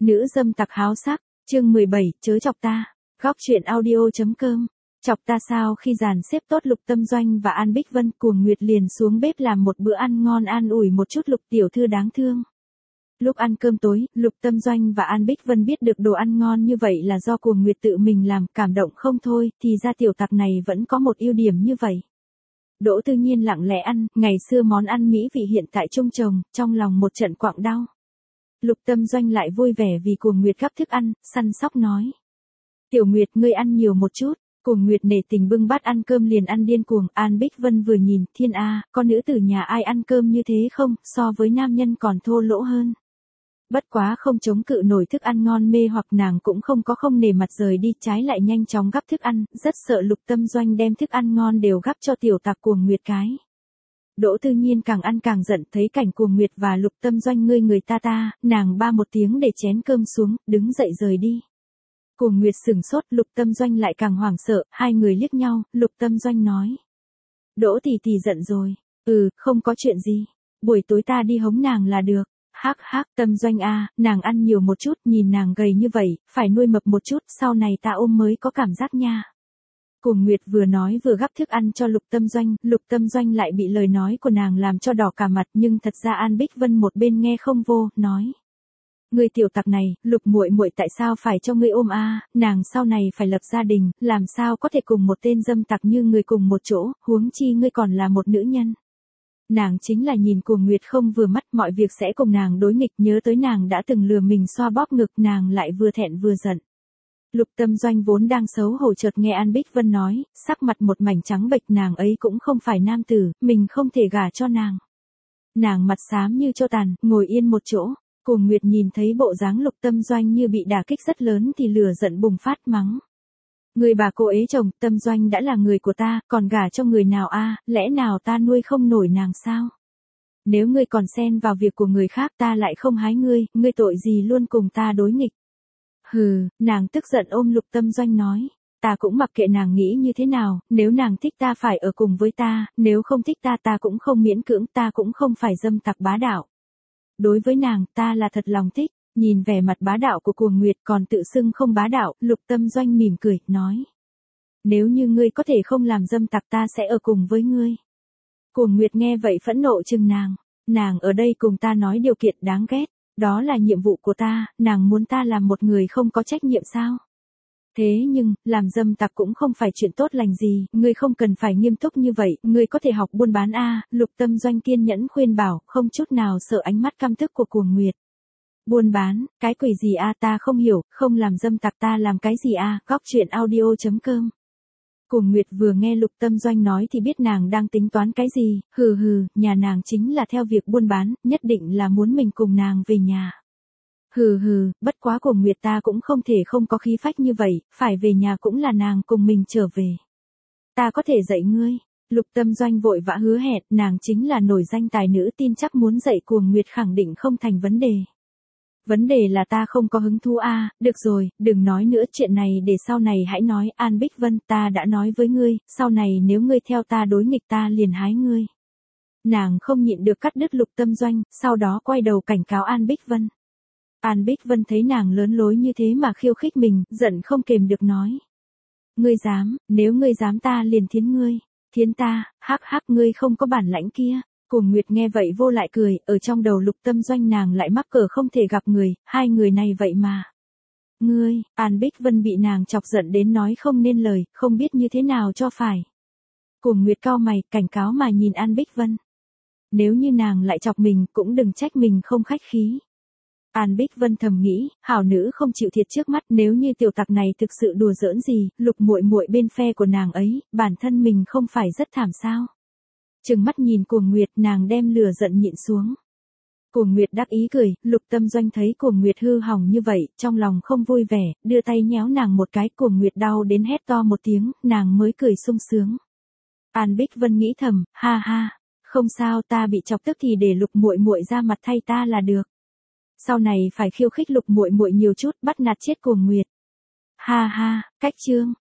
Nữ dâm tặc háo sắc, chương 17, chớ chọc ta. Góc truyện audio.com. Chọc ta sao? Khi dàn xếp tốt Lục Tâm Doanh và An Bích Vân, Cuồng Nguyệt liền xuống bếp làm một bữa ăn ngon an ủi một chút Lục tiểu thư đáng thương. Lúc ăn cơm tối, Lục Tâm Doanh và An Bích Vân biết được đồ ăn ngon như vậy là do Cuồng Nguyệt tự mình làm, cảm động không thôi, thì ra tiểu tặc này vẫn có một ưu điểm như vậy. Đỗ Tư Nhiên lặng lẽ ăn, ngày xưa món ăn mỹ vị hiện tại trung chồng, trong lòng một trận quặn đau. Lục Tâm Doanh lại vui vẻ vì Cuồng Nguyệt gắp thức ăn, săn sóc nói. Tiểu Nguyệt ngươi ăn nhiều một chút. Cuồng Nguyệt nể tình bưng bát ăn cơm liền ăn điên cuồng. An Bích Vân vừa nhìn, thiên a, con nữ tử nhà ai ăn cơm như thế không, so với nam nhân còn thô lỗ hơn. Bất quá không chống cự nổi thức ăn ngon mê hoặc nàng cũng không nề mặt rời đi, trái lại nhanh chóng gắp thức ăn, rất sợ Lục Tâm Doanh đem thức ăn ngon đều gắp cho tiểu tặc Cuồng Nguyệt cái. Đỗ Tư Nhiên càng ăn càng giận, thấy cảnh Cuồng Nguyệt và Lục Tâm Doanh ngươi người ta, nàng ba một tiếng để chén cơm xuống, đứng dậy rời đi. Cuồng Nguyệt sửng sốt, Lục Tâm Doanh lại càng hoảng sợ, hai người liếc nhau, Lục Tâm Doanh nói. Đỗ tỷ tỷ giận rồi, không có chuyện gì, buổi tối ta đi hống nàng là được. Hắc hắc, Tâm Doanh a, nàng ăn nhiều một chút, nhìn nàng gầy như vậy, phải nuôi mập một chút, sau này ta ôm mới có cảm giác nha. Cuồng Nguyệt vừa nói vừa gắp thức ăn cho Lục Tâm Doanh lại bị lời nói của nàng làm cho đỏ cả mặt, nhưng thật ra An Bích Vân một bên nghe không vô, nói. Ngươi tiểu tặc này, Lục muội muội tại sao phải cho ngươi ôm a, nàng sau này phải lập gia đình, làm sao có thể cùng một tên dâm tặc như ngươi cùng một chỗ, huống chi ngươi còn là một nữ nhân. Nàng chính là nhìn Cuồng Nguyệt không vừa mắt, mọi việc sẽ cùng nàng đối nghịch, nhớ tới nàng đã từng lừa mình xoa bóp ngực, nàng lại vừa thẹn vừa giận. Lục Tâm Doanh vốn đang xấu hổ chợt nghe An Bích Vân nói, sắc mặt một mảnh trắng bệch, nàng ấy cũng không phải nam tử, mình không thể gả cho nàng. Nàng mặt xám như tro tàn, ngồi yên một chỗ. Cuồng Nguyệt nhìn thấy bộ dáng Lục Tâm Doanh như bị đả kích rất lớn thì lửa giận bùng phát mắng. Người bà cô ế chồng, Tâm Doanh đã là người của ta, còn gả cho người nào a, lẽ nào ta nuôi không nổi nàng sao? Nếu ngươi còn xen vào việc của người khác ta lại không hái ngươi tội gì luôn cùng ta đối nghịch. Hừ, nàng tức giận ôm Lục Tâm Doanh nói. Ta cũng mặc kệ nàng nghĩ như thế nào, nếu nàng thích ta phải ở cùng với ta, nếu không thích ta cũng không miễn cưỡng, ta cũng không phải dâm tặc bá đạo. Đối với nàng, ta là thật lòng thích. Nhìn vẻ mặt bá đạo của Cuồng Nguyệt còn tự xưng không bá đạo, Lục Tâm Doanh mỉm cười, nói. Nếu như ngươi có thể không làm dâm tặc ta sẽ ở cùng với ngươi. Cuồng Nguyệt nghe vậy phẫn nộ chừng nàng ở đây cùng ta nói điều kiện đáng ghét, đó là nhiệm vụ của ta, nàng muốn ta làm một người không có trách nhiệm sao? Thế nhưng, làm dâm tặc cũng không phải chuyện tốt lành gì, ngươi không cần phải nghiêm túc như vậy, ngươi có thể học buôn bán a, Lục Tâm Doanh kiên nhẫn khuyên bảo, không chút nào sợ ánh mắt căm tức của Cuồng Nguyệt. Buôn bán, cái quỷ gì a, ta không hiểu, không làm dâm tặc ta làm cái gì a, góc truyện audio.com. Cuồng Nguyệt vừa nghe Lục Tâm Doanh nói thì biết nàng đang tính toán cái gì, nhà nàng chính là theo việc buôn bán, nhất định là muốn mình cùng nàng về nhà. Bất quá Cuồng Nguyệt ta cũng không thể không có khí phách như vậy, phải về nhà cũng là nàng cùng mình trở về. Ta có thể dạy ngươi. Lục Tâm Doanh vội vã hứa hẹn, nàng chính là nổi danh tài nữ, tin chắc muốn dạy Cuồng Nguyệt khẳng định không thành vấn đề. Vấn đề là ta không có hứng thú a, được rồi, đừng nói nữa, chuyện này để sau này hãy nói. An Bích Vân, ta đã nói với ngươi, sau này nếu ngươi theo ta đối nghịch ta liền hái ngươi. Nàng không nhịn được cắt đứt Lục Tâm Doanh, sau đó quay đầu cảnh cáo An Bích Vân. An Bích Vân thấy nàng lớn lối như thế mà khiêu khích mình, giận không kềm được nói. Ngươi dám, nếu ngươi dám ta liền thiến ngươi. Thiến ta, hắc hắc, ngươi không có bản lãnh kia. Cuồng Nguyệt nghe vậy vô lại cười, ở trong đầu Lục Tâm Doanh nàng lại mắc cỡ không thể gặp người, hai người này vậy mà. Ngươi, An Bích Vân bị nàng chọc giận đến nói không nên lời, không biết như thế nào cho phải. Cuồng Nguyệt cau mày, cảnh cáo mà nhìn An Bích Vân. Nếu như nàng lại chọc mình cũng đừng trách mình không khách khí. An Bích Vân thầm nghĩ, hảo nữ không chịu thiệt trước mắt, nếu như tiểu tặc này thực sự đùa giỡn gì, Lục muội muội bên phe của nàng ấy, bản thân mình không phải rất thảm sao? Trừng mắt nhìn Cuồng Nguyệt, nàng đem lửa giận nhịn xuống. Cuồng Nguyệt đắc ý cười, Lục Tâm Doanh thấy Cuồng Nguyệt hư hỏng như vậy, trong lòng không vui vẻ, đưa tay nhéo nàng một cái, Cuồng Nguyệt đau đến hét to một tiếng, nàng mới cười sung sướng. An Bích Vân nghĩ thầm, ha, không sao, ta bị chọc tức thì để Lục muội muội ra mặt thay ta là được. Sau này phải khiêu khích Lục muội muội nhiều chút, bắt nạt chết Cuồng Nguyệt. Ha, cách chương.